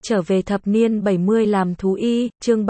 Trở về thập niên 70 làm thú y, chương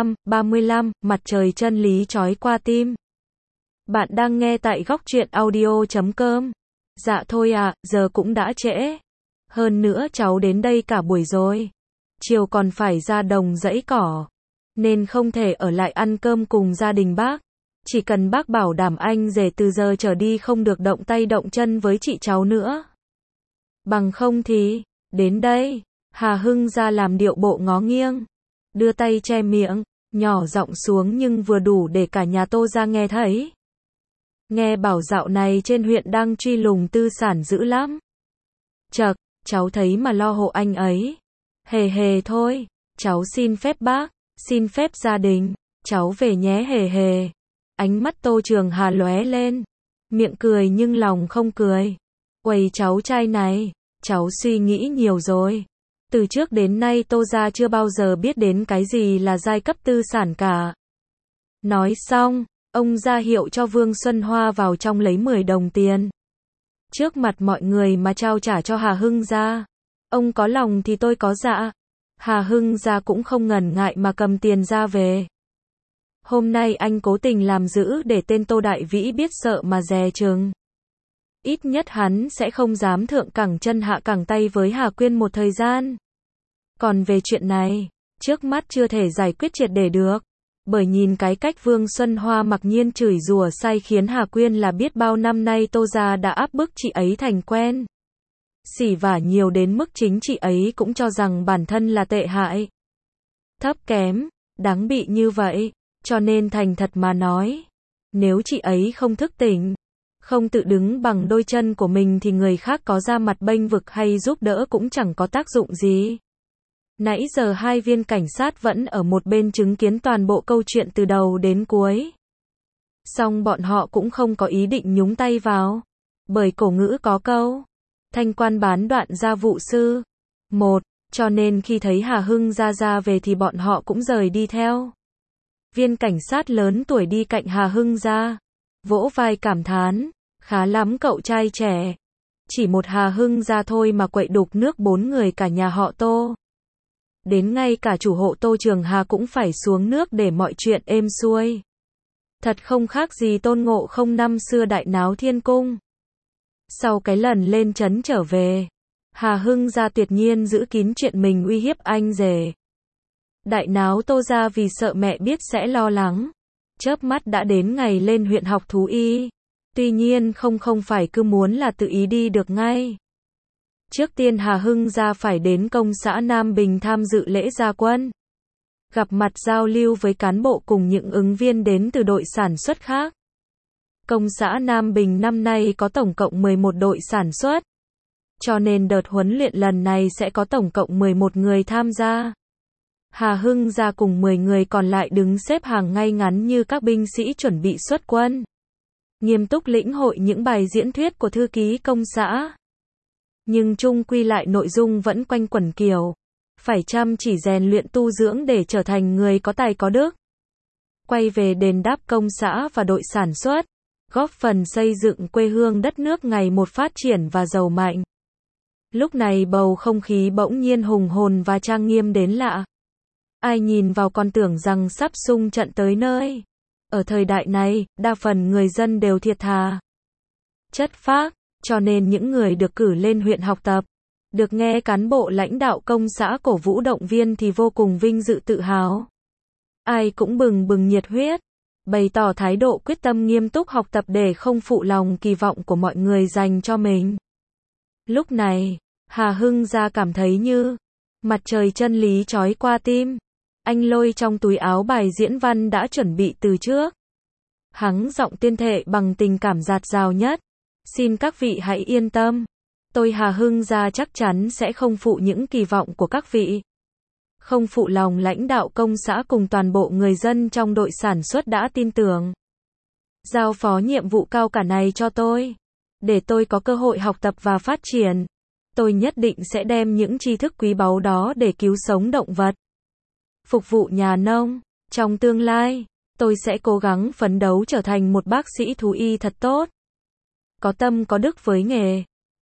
35, mặt trời chân lý chói qua tim. Bạn đang nghe tại góc truyện audio.com. Dạ thôi ạ, giờ cũng đã trễ. Hơn nữa cháu đến đây cả buổi rồi. Chiều còn phải ra đồng dãy cỏ. Nên không thể ở lại ăn cơm cùng gia đình bác. Chỉ cần bác bảo đảm anh rể từ giờ trở đi không được động tay động chân với chị cháu nữa. Bằng không thì, đến đây. Hà Hưng ra làm điệu bộ ngó nghiêng, đưa tay che miệng, nhỏ giọng xuống nhưng vừa đủ để cả nhà Tô ra nghe thấy. Nghe bảo dạo này trên huyện đang truy lùng tư sản dữ lắm. Chậc, cháu thấy mà lo hộ anh ấy. Hề hề thôi, cháu xin phép bác, xin phép gia đình, cháu về nhé hề hề. Ánh mắt Tô Trường Hà lóe lên, miệng cười nhưng lòng không cười. Uầy cháu trai này, cháu suy nghĩ nhiều rồi. Từ trước đến nay Tô gia chưa bao giờ biết đến cái gì là giai cấp tư sản cả. Nói xong, ông ra hiệu cho Vương Xuân Hoa vào trong lấy 10 đồng tiền. Trước mặt mọi người mà trao trả cho Hà Hưng gia. Ông có lòng thì tôi có dạ. Hà Hưng gia cũng không ngần ngại mà cầm tiền ra về. Hôm nay anh cố tình làm dữ để tên Tô Đại Vĩ biết sợ mà dè chừng. Ít nhất hắn sẽ không dám thượng cẳng chân hạ cẳng tay với Hà Quyên một thời gian. Còn về chuyện này, trước mắt chưa thể giải quyết triệt để được. Bởi nhìn cái cách Vương Xuân Hoa mặc nhiên chửi rủa sai khiến Hà Quyên là biết bao năm nay Tô gia đã áp bức chị ấy thành quen. Xỉ vả nhiều đến mức chính chị ấy cũng cho rằng bản thân là tệ hại. Thấp kém, đáng bị như vậy, cho nên thành thật mà nói. Nếu chị ấy không thức tỉnh, không tự đứng bằng đôi chân của mình thì người khác có ra mặt bênh vực hay giúp đỡ cũng chẳng có tác dụng gì. Nãy giờ hai viên cảnh sát vẫn ở một bên chứng kiến toàn bộ câu chuyện từ đầu đến cuối. Song bọn họ cũng không có ý định nhúng tay vào. Bởi cổ ngữ có câu, thanh quan bán đoạn gia vụ sư. Cho nên khi thấy Hà Hưng ra về thì bọn họ cũng rời đi theo. Viên cảnh sát lớn tuổi đi cạnh Hà Hưng ra, vỗ vai cảm thán, khá lắm cậu trai trẻ. Chỉ một Hà Hưng ra thôi mà quậy đục nước 4 người cả nhà họ Tô. Đến ngay cả chủ hộ Tô Trường Hà cũng phải xuống nước để mọi chuyện êm xuôi. Thật không khác gì Tôn Ngộ Không năm xưa đại náo thiên cung. Sau cái lần lên trấn trở về, Hà Hưng ra tuyệt nhiên giữ kín chuyện mình uy hiếp anh rể. Đại náo Tô gia vì sợ mẹ biết sẽ lo lắng. Chớp mắt đã đến ngày lên huyện học thú y. Tuy nhiên không phải cứ muốn là tự ý đi được ngay. Trước tiên Hà Hưng ra phải đến công xã Nam Bình tham dự lễ ra quân. Gặp mặt giao lưu với cán bộ cùng những ứng viên đến từ đội sản xuất khác. Công xã Nam Bình năm nay có tổng cộng 11 đội sản xuất. Cho nên đợt huấn luyện lần này sẽ có tổng cộng 11 người tham gia. Hà Hưng ra cùng 10 người còn lại đứng xếp hàng ngay ngắn như các binh sĩ chuẩn bị xuất quân. Nghiêm túc lĩnh hội những bài diễn thuyết của thư ký công xã. Nhưng chung quy lại nội dung vẫn quanh quẩn kiểu, phải chăm chỉ rèn luyện tu dưỡng để trở thành người có tài có đức. Quay về đền đáp công xã và đội sản xuất, góp phần xây dựng quê hương đất nước ngày một phát triển và giàu mạnh. Lúc này bầu không khí bỗng nhiên hùng hồn và trang nghiêm đến lạ. Ai nhìn vào còn tưởng rằng sắp xung trận tới nơi. Ở thời đại này, đa phần người dân đều thiệt thà, chất phác, cho nên những người được cử lên huyện học tập, được nghe cán bộ lãnh đạo công xã cổ vũ động viên thì vô cùng vinh dự tự hào. Ai cũng bừng bừng nhiệt huyết, bày tỏ thái độ quyết tâm nghiêm túc học tập để không phụ lòng kỳ vọng của mọi người dành cho mình. Lúc này, Hà Hưng ra cảm thấy như mặt trời chân lý chói qua tim. Anh lôi trong túi áo bài diễn văn đã chuẩn bị từ trước. Hắng giọng tuyên thệ bằng tình cảm dạt dào nhất. Xin các vị hãy yên tâm. Tôi Hà Hưng ra chắc chắn sẽ không phụ những kỳ vọng của các vị. Không phụ lòng lãnh đạo công xã cùng toàn bộ người dân trong đội sản xuất đã tin tưởng. Giao phó nhiệm vụ cao cả này cho tôi. Để tôi có cơ hội học tập và phát triển. Tôi nhất định sẽ đem những tri thức quý báu đó để cứu sống động vật. Phục vụ nhà nông. Trong tương lai, tôi sẽ cố gắng phấn đấu trở thành một bác sĩ thú y thật tốt. Có tâm có đức với nghề.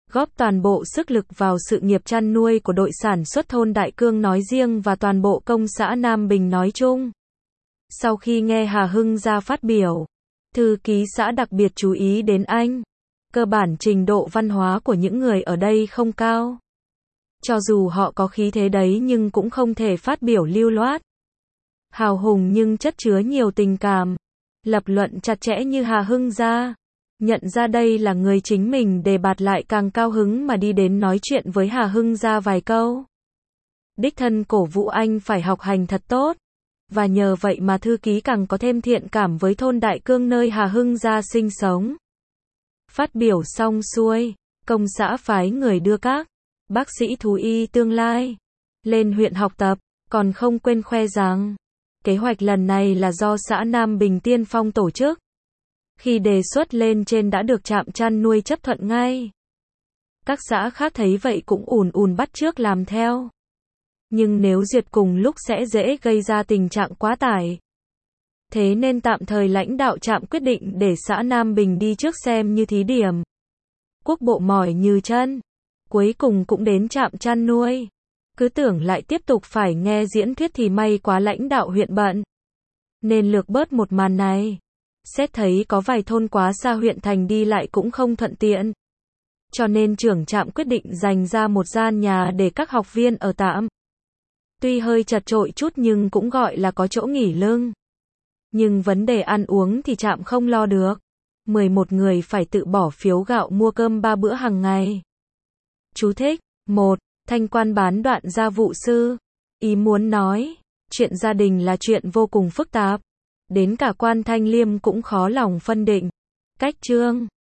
góp toàn bộ sức lực vào sự nghiệp chăn nuôi của đội sản xuất thôn Đại Cương nói riêng và toàn bộ công xã Nam Bình nói chung. Sau khi nghe Hà Hưng Gia phát biểu, thư ký xã đặc biệt chú ý đến anh. Cơ bản trình độ văn hóa của những người ở đây không cao. Cho dù họ có khí thế đấy nhưng cũng không thể phát biểu lưu loát. Hào hùng nhưng chất chứa nhiều tình cảm. Lập luận chặt chẽ như Hà Hưng Gia. Nhận ra đây là người chính mình đề bạt lại càng cao hứng mà đi đến nói chuyện với Hà Hưng Gia vài câu. Đích thân cổ vũ anh phải học hành thật tốt. Và nhờ vậy mà thư ký càng có thêm thiện cảm với thôn Đại Cương nơi Hà Hưng Gia sinh sống. Phát biểu xong xuôi, công xã phái người đưa các bác sĩ thú y tương lai lên huyện học tập, còn không quên khoe rằng kế hoạch lần này là do xã Nam Bình tiên phong tổ chức. Khi đề xuất lên trên đã được trạm chăn nuôi chấp thuận ngay. Các xã khác thấy vậy cũng ùn bắt chước làm theo. Nhưng nếu duyệt cùng lúc sẽ dễ gây ra tình trạng quá tải. Thế nên tạm thời lãnh đạo trạm quyết định để xã Nam Bình đi trước xem như thí điểm. Quốc bộ mỏi như chân. Cuối cùng cũng đến trạm chăn nuôi. Cứ tưởng lại tiếp tục phải nghe diễn thuyết thì may quá lãnh đạo huyện bận. Nên lược bớt một màn này. Xét thấy có vài thôn quá xa huyện thành đi lại cũng không thuận tiện. Cho nên trưởng trạm quyết định dành ra một gian nhà để các học viên ở tạm. Tuy hơi chật chội chút nhưng cũng gọi là có chỗ nghỉ lưng. Nhưng vấn đề ăn uống thì trạm không lo được. 11 người phải tự bỏ phiếu gạo mua cơm 3 bữa hàng ngày. Chú thích. 1. Thanh quan bán đoạn gia vụ sư. Ý muốn nói, chuyện gia đình là chuyện vô cùng phức tạp. Đến cả quan Thanh Liêm cũng khó lòng phân định. Cách chương